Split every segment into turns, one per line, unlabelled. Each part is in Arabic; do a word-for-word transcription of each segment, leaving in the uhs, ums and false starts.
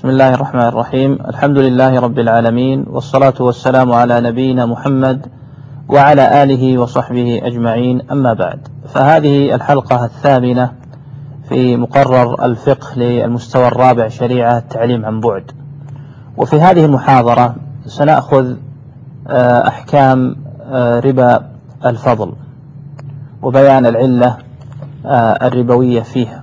الله الرحمن الرحيم. الحمد لله رب العالمين، والصلاة والسلام على نبينا محمد وعلى آله وصحبه أجمعين، أما بعد. فهذه الحلقة الثامنة في مقرر الفقه للمستوى الرابع شريعة التعليم عن بعد. وفي هذه المحاضرة سنأخذ أحكام ربا الفضل وبيان العلة الربوية فيها.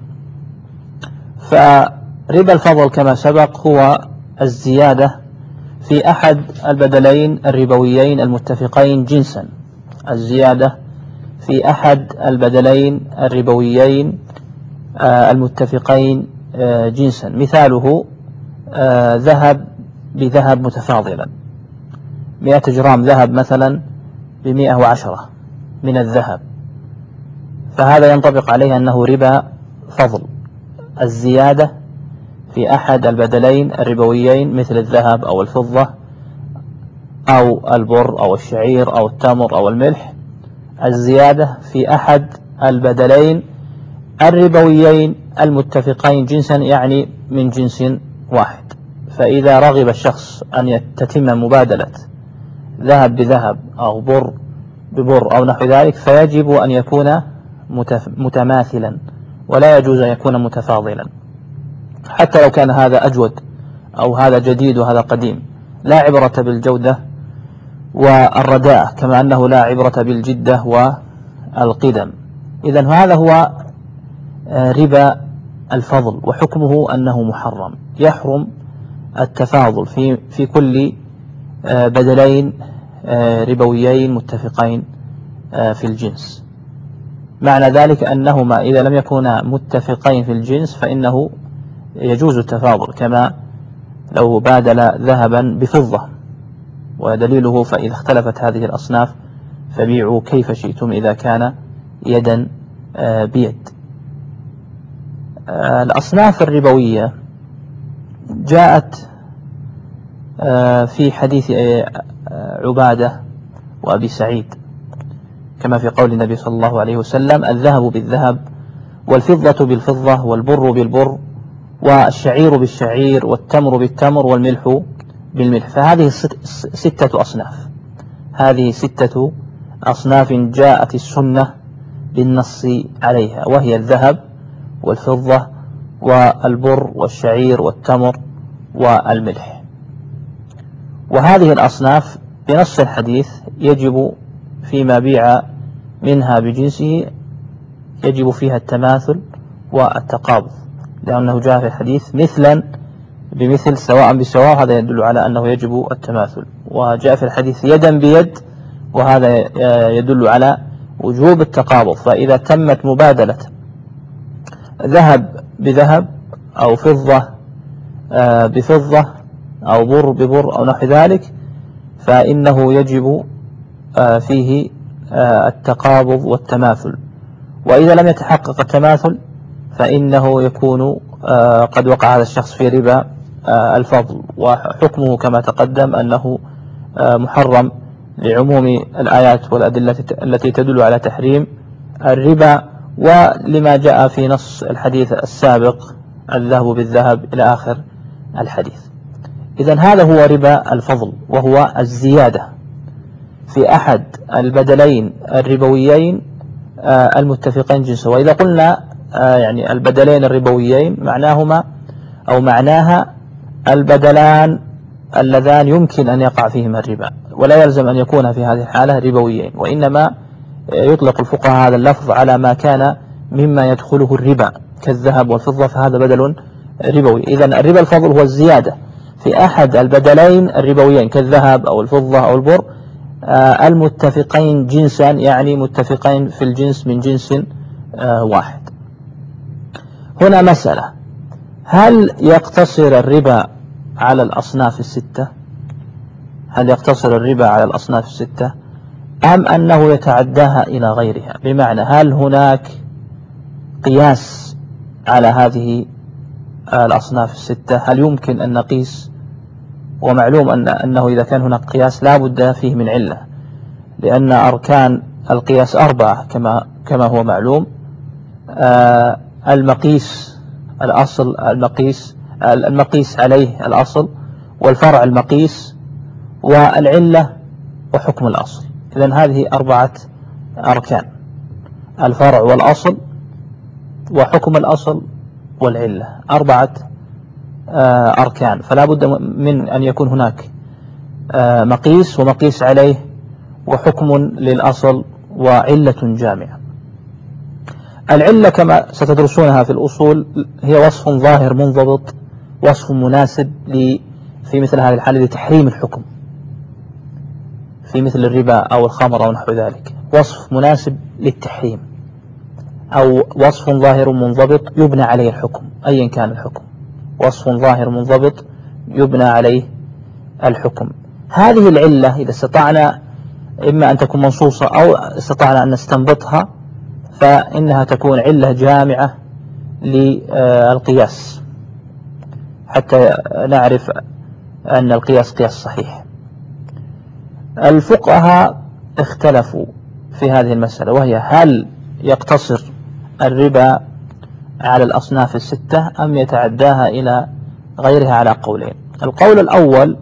فربا الفضل كما سبق هو الزيادة في أحد البدلين الربويين المتفقين جنسا، الزيادة في أحد البدلين الربويين المتفقين جنسا. مثاله ذهب بذهب متفاضلا، مئة جرام ذهب مثلا بمئة وعشرة من الذهب، فهذا ينطبق عليه أنه ربا فضل، الزيادة في أحد البدلين الربويين مثل الذهب أو الفضة أو البر أو الشعير أو التمر أو الملح، الزيادة في أحد البدلين الربويين المتفقين جنسا، يعني من جنس واحد. فإذا رغب الشخص أن تتم مبادلة ذهب بذهب أو بر ببر أو نحو ذلك، فيجب أن يكون متماثلا، ولا يجوز أن يكون متفاضلا، حتى لو كان هذا أجود أو هذا جديد وهذا قديم. لا عبرة بالجودة والرداء، كما أنه لا عبرة بالجدة والقدم. إذن هذا هو ربا الفضل، وحكمه أنه محرم. يحرم التفاضل في في كل بدلين ربويين متفقين في الجنس. معنى ذلك أنهما إذا لم يكونا متفقين في الجنس فإنه يجوز التفاضل، كما لو بادل ذهبا بفضة. ودليله فإذا اختلفت هذه الأصناف فبيعوا كيف شئتم إذا كان يدا بيد. الأصناف الربوية جاءت في حديث عبادة وأبي سعيد، كما في قول النبي صلى الله عليه وسلم: الذهب بالذهب، والفضة بالفضة، والبر بالبر، والشعير بالشعير، والتمر بالتمر، والملح بالملح. فهذه ستة أصناف، هذه ستة أصناف جاءت السنة بالنص عليها، وهي الذهب والفضة والبر والشعير والتمر والملح. وهذه الأصناف بنص الحديث يجب فيما بيع منها بجنسه يجب فيها التماثل والتقابض، لأنه جاء في الحديث مثلا بمثل سواء بسواء، هذا يدل على أنه يجب التماثل. وجاء في الحديث يدا بيد، وهذا يدل على وجوب التقابض. فإذا تمت مبادلة ذهب بذهب أو فضة بفضة أو بر ببر أو نحو ذلك، فإنه يجب فيه التقابض والتماثل. وإذا لم يتحقق التماثل فإنه يكون قد وقع هذا الشخص في ربا الفضل. وحكمه كما تقدم أنه محرم لعموم الآيات والأدلة التي تدل على تحريم الربا، ولما جاء في نص الحديث السابق: الذهب بالذهب إلى آخر الحديث. إذن هذا هو ربا الفضل، وهو الزيادة في أحد البدلين الربويين المتفقين جنسا. وإذا قلنا يعني البدلين الربويين معناهما أو معناها البدلان اللذان يمكن أن يقع فيهما الربا، ولا يلزم أن يكون في هذه الحالة ربويين، وإنما يطلق الفقهاء هذا اللفظ على ما كان مما يدخله الربا كالذهب والفضة، فهذا بدل ربوي. إذن الربا الفضل هو الزيادة في أحد البدلين الربويين كالذهب أو الفضة أو البر المتفقين جنسا، يعني متفقين في الجنس من جنس واحد. هنا مسألة: هل يقتصر الربا على الأصناف الستة؟ هل يقتصر الربا على الأصناف الستة أم أنه يتعداها إلى غيرها؟ بمعنى هل هناك قياس على هذه الأصناف الستة؟ هل يمكن أن نقيس؟ ومعلوم أن أنه إذا كان هناك قياس لا بد فيه من علة، لأن أركان القياس أربعة كما كما هو معلوم. آه المقيس الأصل المقيس المقيس عليه الأصل، والفرع المقيس، والعلة، وحكم الأصل. إذن هذه أربعة أركان: الفرع والأصل وحكم الأصل والعلة، أربعة أركان. فلا بد من أن يكون هناك مقيس ومقيس عليه وحكم للأصل وعلة جامعة. العلة كما ستدرسونها في الأصول هي وصف ظاهر منضبط، وصف مناسب في مثل هذه الحالة لتحريم الحكم، في مثل الربا أو الخمر أو نحو ذلك، وصف مناسب للتحريم، أو وصف ظاهر منضبط يبنى عليه الحكم أيا كان الحكم، وصف ظاهر منضبط يبنى عليه الحكم. هذه العلة إذا استطعنا إما أن تكون منصوصة أو استطعنا أن نستنبطها، فإنها تكون علة جامعة للقياس حتى نعرف أن القياس قياس صحيح. الفقهاء اختلفوا في هذه المسألة، وهي هل يقتصر الربا على الأصناف الستة أم يتعداها إلى غيرها على قولين. القول الأول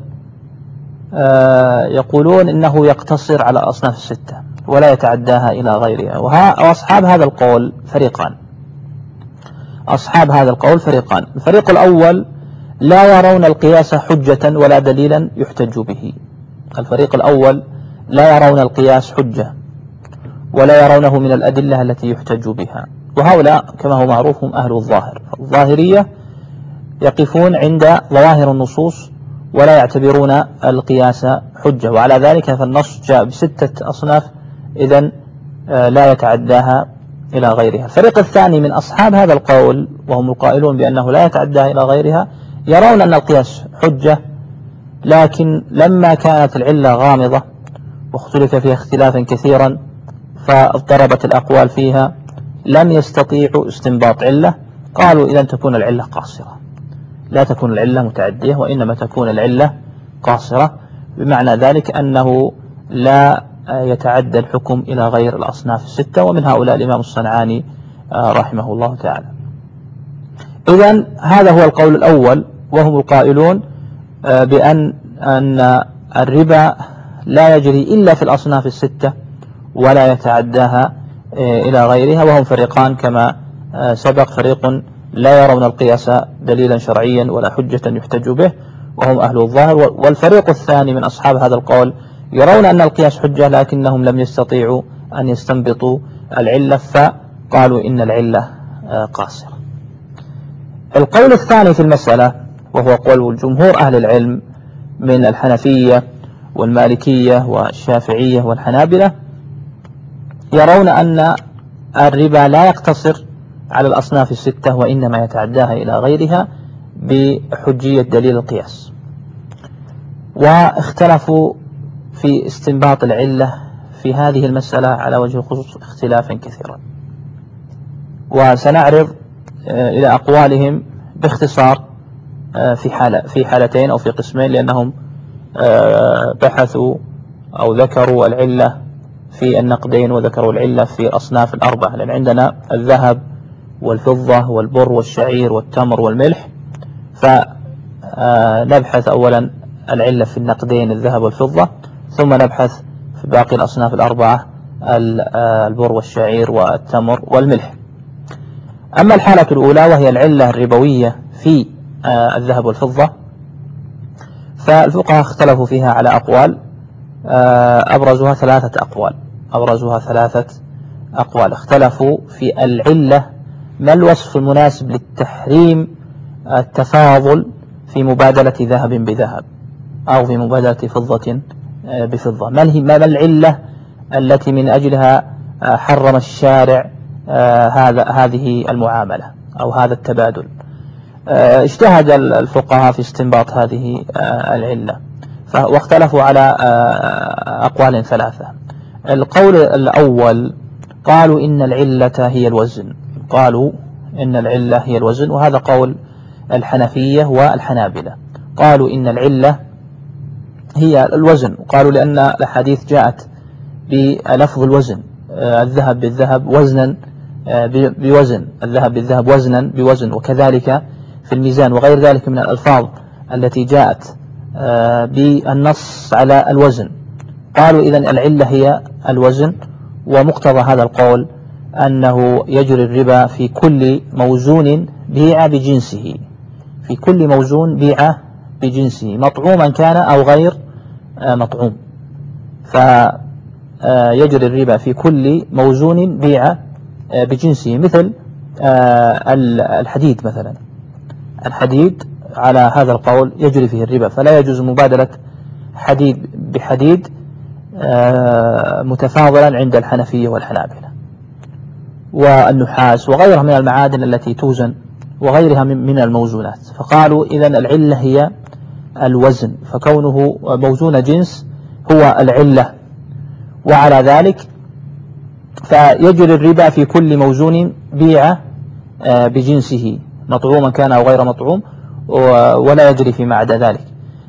يقولون إنه يقتصر على الأصناف الستة ولا يتعداها إلى غيرها، وأصحاب هذا القول فريقان. أصحاب هذا القول فريقان: الفريق الأول لا يرون القياس حجة ولا دليلا يحتج به. الفريق الأول لا يرون القياس حجة ولا يرونه من الأدلة التي يحتج بها، وهؤلاء كما هو معروف هم أهل الظاهر. الظاهرية يقفون عند ظواهر النصوص ولا يعتبرون القياس حجة، وعلى ذلك فالنص جاء بستة أصناف، إذن لا يتعداها إلى غيرها. الفريق الثاني من أصحاب هذا القول وهم القائلون بأنه لا يتعداها إلى غيرها يرون أن القياس حجة، لكن لما كانت العلة غامضة واختلف فيها اختلافا كثيرا فاضطربت الأقوال فيها لم يستطيعوا استنباط علة، قالوا إذن تكون العلة قاصرة، لا تكون العلة متعدية وإنما تكون العلة قاصرة، بمعنى ذلك أنه لا يتعدى الحكم إلى غير الأصناف الستة، ومن هؤلاء الإمام الصنعاني رحمه الله تعالى. إذن هذا هو القول الأول، وهم القائلون بأن أن الربا لا يجري إلا في الأصناف الستة ولا يتعداها إلى غيرها، وهم فريقان كما سبق: فريق لا يرون القياس دليلا شرعيا ولا حجة يحتج به وهم أهل الظاهر، والفريق الثاني من أصحاب هذا القول يرون أن القياس حجة لكنهم لم يستطيعوا أن يستنبطوا العلة فقالوا إن العلة قاصرة. القول الثاني في المسألة وهو قول جمهور أهل العلم من الحنفية والمالكية والشافعية والحنابلة يرون أن الربا لا يقتصر على الأصناف الستة وإنما يتعداها إلى غيرها بحجية دليل القياس، واختلفوا في استنباط العلة في هذه المسألة على وجه الخصوص اختلافا كثيرا، وسنعرض إلى أقوالهم باختصار في حالة في حالتين أو في قسمين، لأنهم بحثوا أو ذكروا العلة في النقدين وذكروا العلة في الأصناف الأربعة، لأن عندنا الذهب والفضة والبر والشعير والتمر والملح، فنبحث أولا العلة في النقدين الذهب والفضة، ثم نبحث في باقي الأصناف الأربعة البر والشعير والتمر والملح. أما الحالة الأولى وهي العلة الربوية في الذهب والفضة فالفقهاء اختلفوا فيها على أقوال، أبرزها ثلاثة أقوال أبرزها ثلاثة أقوال اختلفوا في العلة: ما الوصف المناسب للتحريم التفاضل في مبادلة ذهب بذهب أو في مبادلة فضة بفضة؟ ما ما العلة التي من أجلها حرم الشارع هذا هذه المعاملة أو هذا التبادل؟ اجتهد الفقهاء في استنباط هذه العلة واختلفوا على أقوال ثلاثة. القول الأول قالوا إن العلة هي الوزن قالوا إن العلة هي الوزن وهذا قول الحنفية والحنابلة. قالوا إن العلة هي الوزن، قالوا لأن الحديث جاءت بلفظ الوزن: الذهب بالذهب وزنا بوزن، الذهب بالذهب وزنا بوزن، وكذلك في الميزان وغير ذلك من الألفاظ التي جاءت بالنص على الوزن. قالوا إذن العلة هي الوزن، ومقتضى هذا القول أنه يجري الربا في كل موزون بيع بجنسه، في كل موزون بيع بجنسه مطعوما كان أو غير مطعوم، فيجري الربا في كل موزون بيع بجنسه. مثل الحديد مثلا، الحديد على هذا القول يجري فيه الربا، فلا يجوز مبادلة حديد بحديد متفاضلا عند الحنفية والحنابلة. والنحاس وغيرها من المعادن التي توزن وغيرها من الموزونات. فقالوا إذن العلة هي الوزن، فكونه موزون جنس هو العلة. وعلى ذلك فيجري الربا في كل موزون بيع بجنسه مطعوما كان أو غير مطعوم، ولا يجري فيما عدا ذلك.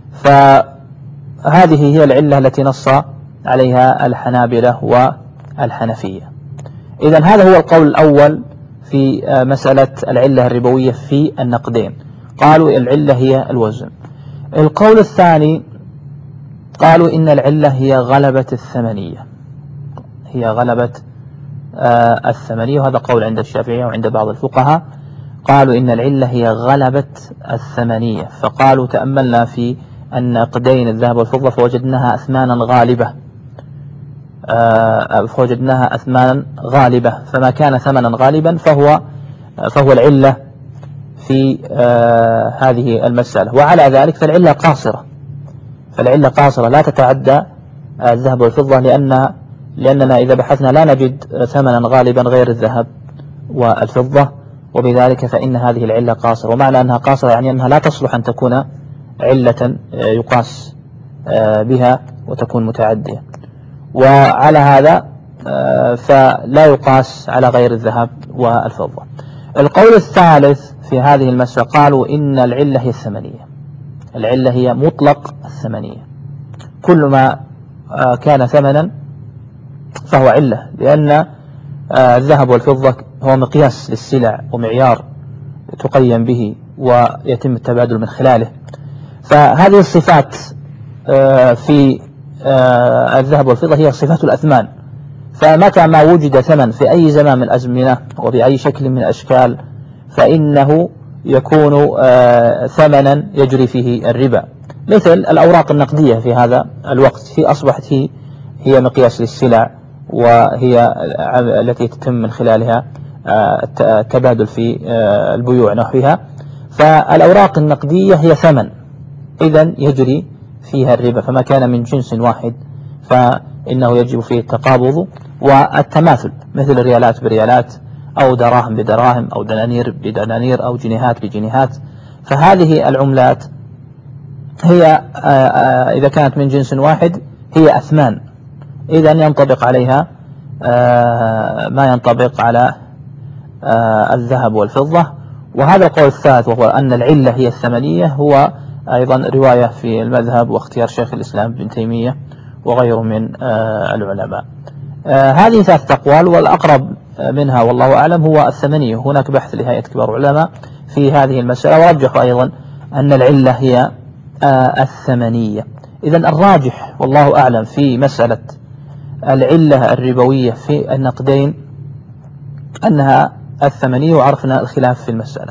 فهذه هي العلة التي نص عليها الحنابلة والحنفية. إذن هذا هو القول الأول في مسألة العلة الربوية في النقدين، قالوا العلة هي الوزن. القول الثاني قالوا إن العلة هي غلبة الثمنية، هي غلبة الثمنية، وهذا قول عند الشافعية وعند بعض الفقهاء، قالوا إن العلة هي غلبة الثمنية. فقالوا تأملنا في النقدين الذهب والفضة فوجدناها أثمانا غالبة، فوجدناها أثمانا غالبة، فما كان ثمنا غالبا فهو فهو العلة في هذه المسألة. وعلى ذلك فالعلة قاصرة، فالعلة قاصرة لا تتعدى الذهب والفضة، لأن لأننا إذا بحثنا لا نجد ثمنا غالبا غير الذهب والفضة، وبذلك فإن هذه العلة قاصرة. ومعنى أنها قاصرة يعني أنها لا تصلح أن تكون علة يقاس بها وتكون متعدية. وعلى هذا فلا يقاس على غير الذهب والفضة. القول الثالث في هذه المسألة قالوا إن العلة هي الثمنية، العلة هي مطلق الثمنية، كل ما كان ثمنا فهو علة، لأن الذهب والفضة هو مقياس للسلع ومعيار تقيم به ويتم التبادل من خلاله. فهذه الصفات في الذهب والفضة هي صفات الأثمان، فمتى ما وجد ثمن في أي زمان من الأزمنة وبأي شكل من الأشكال فإنه يكون ثمنا يجري فيه الربا. مثل الأوراق النقدية في هذا الوقت هي أصبحت هي, هي مقياس للسلع، وهي التي تتم من خلالها التبادل في البيوع نحوها. فالأوراق النقدية هي ثمن، إذن يجري فيها الربا، فما كان من جنس واحد فإنه يجب فيه التقابض والتماثل، مثل الريالات بريالات أو دراهم بدراهم أو دنانير بدنانير أو جنيهات بجنيهات. فهذه العملات هي إذا كانت من جنس واحد هي أثمان، إذن ينطبق عليها ما ينطبق على الذهب والفضة. وهذا القول الثالث وهو أن العلة هي الثمنية هو أيضا رواية في المذهب واختيار شيخ الإسلام ابن تيمية وغيره من العلماء. هذه ثلاثة أقوال، والأقرب منها والله أعلم هو الثمنية. هناك بحث لهيئة كبار العلماء في هذه المسألة ورجحوا أيضا أن العلة هي الثمنية. إذن الراجح والله أعلم في مسألة العلة الربوية في النقدين أنها الثمنية، وعرفنا الخلاف في المسألة.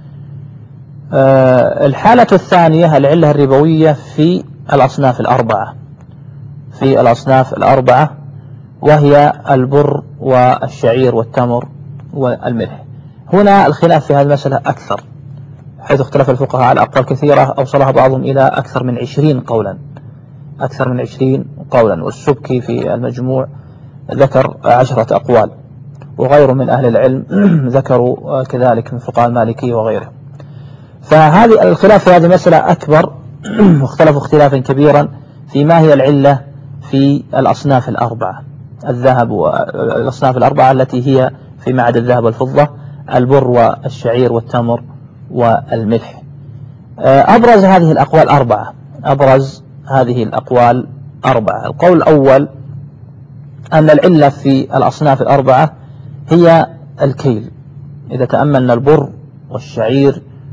الحالة الثانية العلة الربوية في الأصناف الأربعة، في الأصناف الأربعة وهي البر والشعير والتمر والملح. هنا الخلاف في هذه المسألة أكثر، حيث اختلف الفقهاء على أقوال كثيرة أوصلها بعضهم إلى أكثر من عشرين قولا، أكثر من عشرين قولا. والسبكي في المجموع ذكر عشرة أقوال، وغيره من أهل العلم ذكروا كذلك من فقهاء المالكية وغيره. فهذه الخلاف في هذه المسألة أكبر، واختلفوا اختلافا كبيرا في ما هي العلة في الأصناف الأربعة، الذهب والأصناف الأربعة التي هي في معد الذهب والفضة، البر والشعير والتمر والملح. أبرز هذه الأقوال أربعة، أبرز هذه الأقوال أربعة. القول الأول أن العلة في الأصناف الأربعة هي الكيل. إذا تأملنا البر والشعير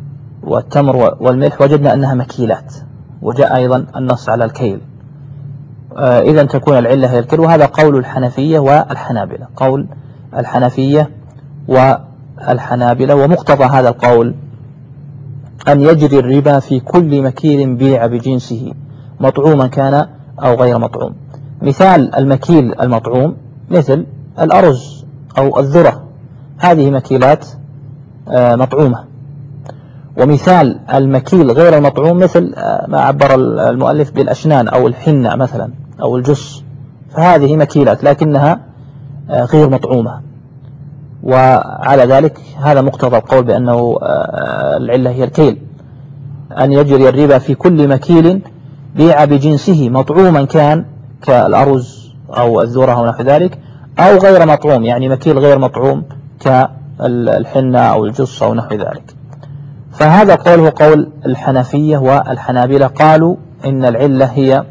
والتمر والملح وجدنا أنها مكيلات، وجاء أيضا النص على الكيل. آه إذا تكون العلة هي الكيل. وهذا قول الحنفية والحنابلة، قول الحنفية والحنابلة. ومقتضى هذا القول أن يجري الربا في كل مكيل بيع بجنسه مطعوما كان أو غير مطعوم. مثال المكيل المطعوم مثل الأرز أو الذرة، هذه مكيلات آه مطعومة. ومثال المكيل غير المطعوم مثل ما عبر المؤلف بالأشنان أو الحنة مثلا أو الجس، فهذه مكيلات لكنها غير مطعومة. وعلى ذلك هذا مقتضى القول بأنه العلة هي الكيل، أن يجري الربا في كل مكيل بيع بجنسه مطعوما كان كالأرز أو الذرة أو نحو ذلك، أو غير مطعوم، يعني مكيل غير مطعوم كالحنة أو الجس أو نحو ذلك. فهذا قول هو قول الحنفية والحنابلة، قالوا إن العلة هي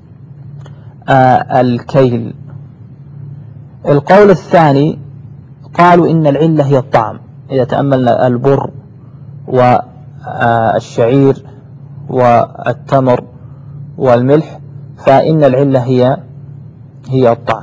آه الكيل. القول الثاني قالوا إن العلة هي الطعم. إذا تأملنا البر والشعير والتمر والملح فإن العلة هي هي الطعم.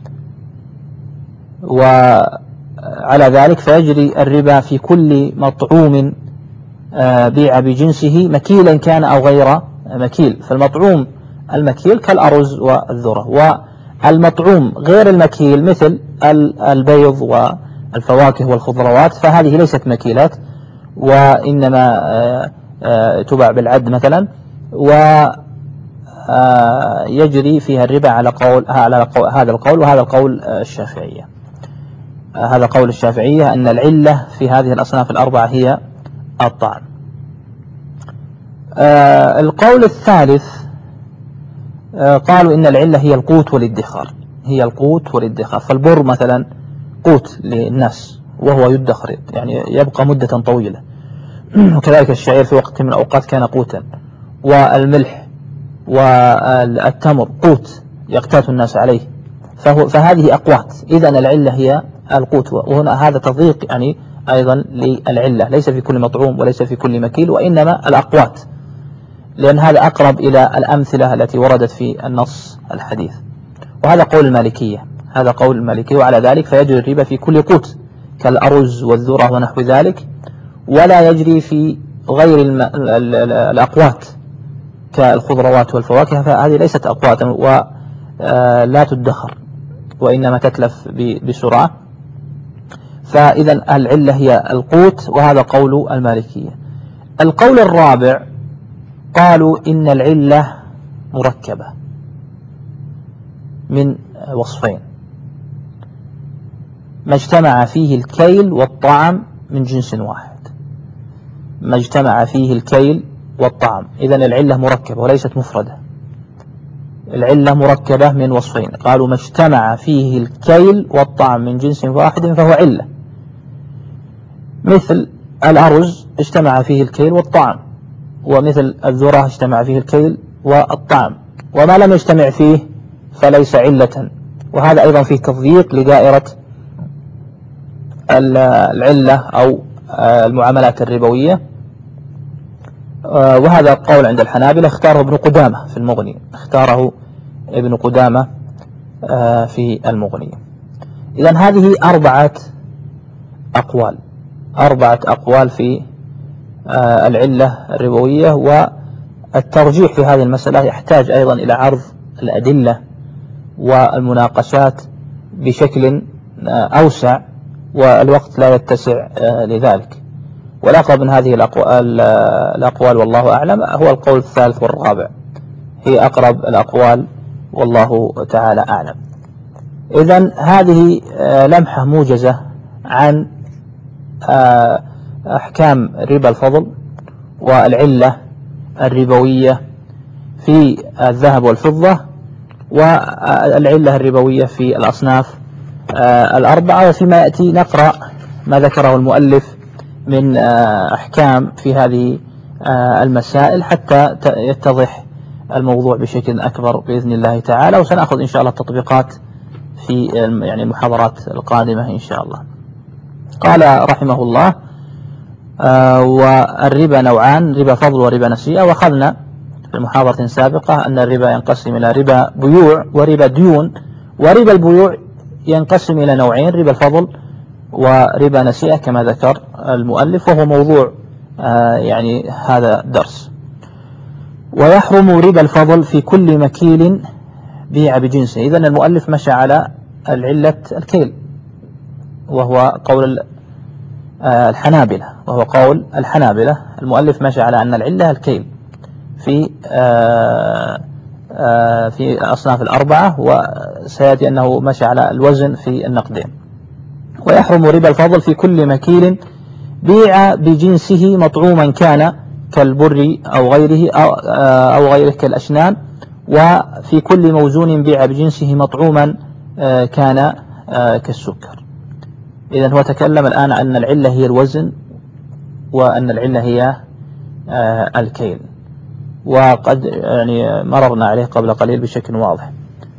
وعلى ذلك فيجري الربا في كل مطعوم بيع بجنسه مكيلا كان أو غير مكيل. فالمطعوم المكيل كالأرز والذرة، والمطعوم غير المكيل مثل البيض والفواكه والخضروات، فهذه ليست مكيلات وإنما تباع بالعد مثلا، ويجري فيها الربا على قول على هذا القول. وهذا القول الشافعية، هذا قول الشافعية أن العلة في هذه الأصناف الأربعة هي الطعم. آه القول الثالث آه قالوا إن العلة هي القوت والادخار، هي القوت والادخار. فالبر مثلا قوت للناس وهو يدخر، يعني يبقى مدة طويلة، وكذلك الشعير في وقت من الأوقات كان قوتا، والملح والتمر قوت يقتات الناس عليه، فهو فهذه أقوات. إذن العلة هي القوت. وهنا هذا تضييق يعني أيضا للعلة، ليس في كل مطعوم وليس في كل مكيل، وإنما الأقوات، لأن هذا أقرب إلى الأمثلة التي وردت في النص الحديث. وهذا قول المالكية، هذا قول المالكية. وعلى ذلك فيجري الربا في كل قوت كالأرز والذرة ونحو ذلك، ولا يجري في غير الم... الأقوات كالخضروات والفواكه، فهذه ليست أقوات ولا تدخر وإنما تتلف بسرعة. فإذا العلة هي القوت، وهذا قول المالكية. القول الرابع قالوا إن العلة مركبة من وصفين، ما اجتمع فيه الكيل والطعم من جنس واحد، ما اجتمع فيه الكيل والطعم. إذن العلة مركبة وليست مفردة، العلة مركبة من وصفين. قالوا ما اجتمع فيه الكيل والطعم من جنس واحد فهو علة، مثل الأرز اجتمع فيه الكيل والطعم، ومثل الذرة اجتمع فيه الكيل والطعم، وما لم يجتمع فيه فليس علة. وهذا أيضا فيه تضييق لدائرة العلة أو المعاملات الربوية. وهذا القول عند الحنابلة اختاره ابن قدامة في المغني، اختاره ابن قدامة في المغني. إذن هذه أربعة أقوال، أربعة أقوال في العلة الربوية. والترجيح في هذه المسألة يحتاج أيضا إلى عرض الأدلة والمناقشات بشكل أوسع، والوقت لا يتسع لذلك. والأقرب من هذه الأقوال والله أعلم هو القول الثالث والرابع، هي أقرب الأقوال والله تعالى أعلم. إذن هذه لمحة موجزة عن أحكام ربا الفضل والعلة الربوية في الذهب والفضة، والعلة الربوية في الأصناف الأربعة. وفيما يأتي نقرأ ما ذكره المؤلف من أحكام في هذه المسائل حتى يتضح الموضوع بشكل أكبر بإذن الله تعالى. وسنأخذ إن شاء الله التطبيقات في يعني المحاضرات القادمة إن شاء الله. قال رحمه الله: آه والربا نوعان، ربا فضل وربا نسيئة، وأخذنا في محاضرة سابقة أن الربا ينقسم إلى ربا بيوع وربا ديون، وربا البيوع ينقسم إلى نوعين، ربا الفضل وربا نسيئة كما ذكر المؤلف، وهو موضوع آه يعني هذا الدرس. ويحرم ربا الفضل في كل مكيل بيع بجنسه. إذن المؤلف مشى على العلة الكيل، وهو قول الحنابلة وهو قول الحنابلة المؤلف مشى على أن العلة الكيل في آآ آآ في الأصناف الأربعة، وسيأتي أنه مشى على الوزن في النقدين. ويحرم ربا الفضل في كل مكيل بيع بجنسه مطعوما كان كالبر أو غيره أو, أو غيره كالأشنان، وفي كل موزون بيع بجنسه مطعوما كان كالسكر. إذن هو تكلم الآن أن العلة هي الوزن، وأن العلة هي الكيل، وقد يعني مررنا عليه قبل قليل بشكل واضح.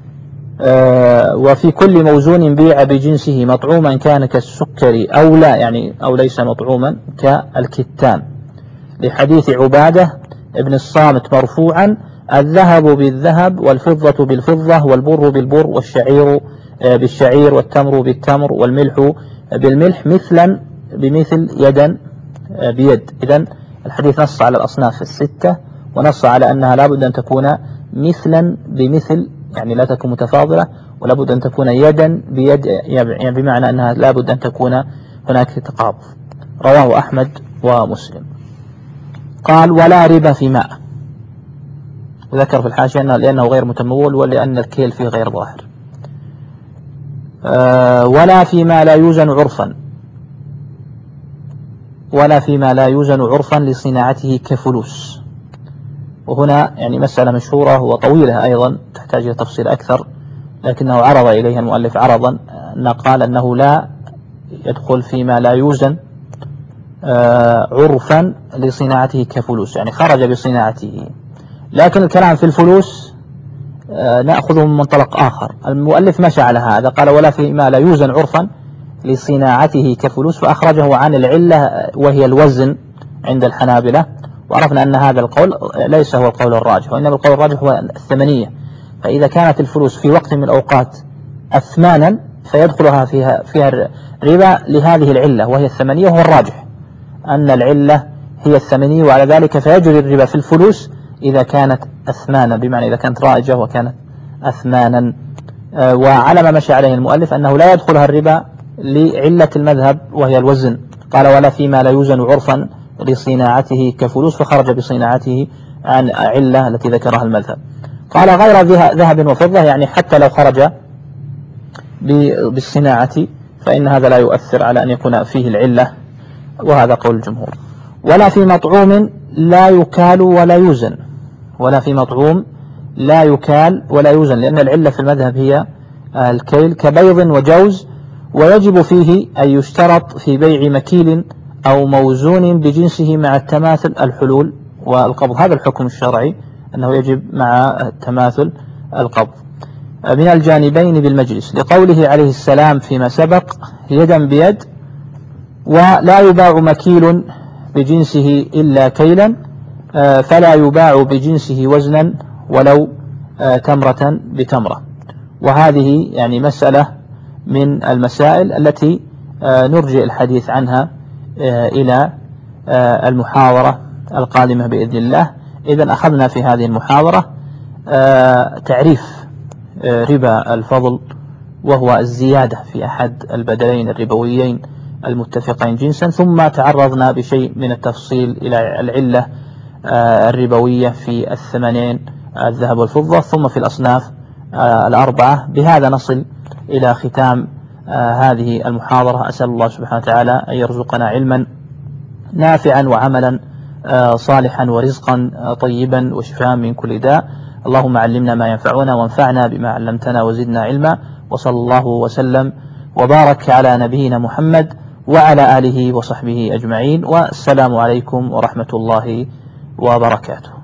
وفي كل موزون بيع بجنسه مطعوما كان كالسكر أو لا، يعني أو ليس مطعوما كالكتان، لحديث عبادة ابن الصامت مرفوعا: الذهب بالذهب والفضة بالفضة والبر بالبر والشعير بالشعير والتمر بالتمر والملح بالملح مثلا بمثل يدا بيد. إذن الحديث نص على الأصناف الستة، ونص على أنها لابد أن تكون مثلا بمثل، يعني لا تكون متفاضلة، ولابد أن تكون يدا بيد، يعني بمعنى أنها لابد أن تكون هناك تقابض. رواه أحمد ومسلم. قال: ولا ربا في ماء. وذكر في الحاشية أنه لأنه غير متمول، ولأن الكيل فيه غير ظاهر. أه ولا فيما لا يوزن عرفا، ولا فيما لا يوزن عرفا لصناعته كفلوس. وهنا يعني مسألة مشهورة وطويلة أيضا تحتاج إلى تفصيل أكثر، لكنه عرض إليها المؤلف عرضا أن قال أنه لا يدخل فيما لا يوزن آه عرفا لصناعته كفلوس، يعني خرج بصناعته. لكن الكلام في الفلوس آه نأخذه من منطلق آخر. المؤلف مشى على هذا، قال: ولا فيما لا يوزن عرفا لصناعته كفلوس، فأخرجه عن العلة وهي الوزن عند الحنابلة. وعرفنا أن هذا القول ليس هو القول الراجح، وإنما القول الراجح هو الثمنية. فإذا كانت الفلوس في وقت من الأوقات أثمانا فيدخلها فيها فيها الربا لهذه العلة وهي الثمنية، وهو الراجح أن العلة هي الثمنية، وعلى ذلك فيجري الربا في الفلوس إذا كانت أثمانا، بمعنى إذا كانت رائجة وكانت أثمانا. وعلى ما مشى عليه المؤلف أنه لا يدخلها الربا لعلة المذهب وهي الوزن. قال: ولا فيما لا يوزن عرفا لصناعته كفلوس، فخرج بصناعته عن علة التي ذكرها المذهب. قال: غير ذهب وفضة، يعني حتى لو خرج بالصناعة فإن هذا لا يؤثر على أن يكون فيه العلة، وهذا قول الجمهور. ولا في مطعوم لا يكال ولا يوزن، ولا في مطعوم لا يكال ولا يوزن، لأن العلة في المذهب هي الكيل كبيض وجوز، ويجب فيه أن يشترط في بيع مكيل أو موزون بجنسه مع التماثل الحلول والقبض. هذا الحكم الشرعي أنه يجب مع التماثل القبض من الجانبين بالمجلس، لقوله عليه السلام فيما سبق: يدا بيد. ولا يباع مكيل بجنسه إلا كيلا، فلا يباع بجنسه وزنا ولو تمرة بتمرة. وهذه يعني مسألة من المسائل التي نرجئ الحديث عنها إلى المحاضرة القادمة بإذن الله. إذن أخذنا في هذه المحاضرة تعريف ربا الفضل، وهو الزيادة في أحد البدلين الربويين المتفقين جنسا، ثم تعرضنا بشيء من التفصيل إلى العلة الربوية في الثمنين الذهب والفضة، ثم في الأصناف الأربعة. بهذا نصل إلى ختام هذه المحاضرة. أسأل الله سبحانه وتعالى أن يرزقنا علما نافعا وعملا صالحا ورزقا طيبا وشفاء من كل داء. اللهم علمنا ما ينفعنا وانفعنا بما علمتنا وزدنا علما. وصلى الله وسلم وبارك على نبينا محمد وعلى آله وصحبه أجمعين، والسلام عليكم ورحمة الله وبركاته.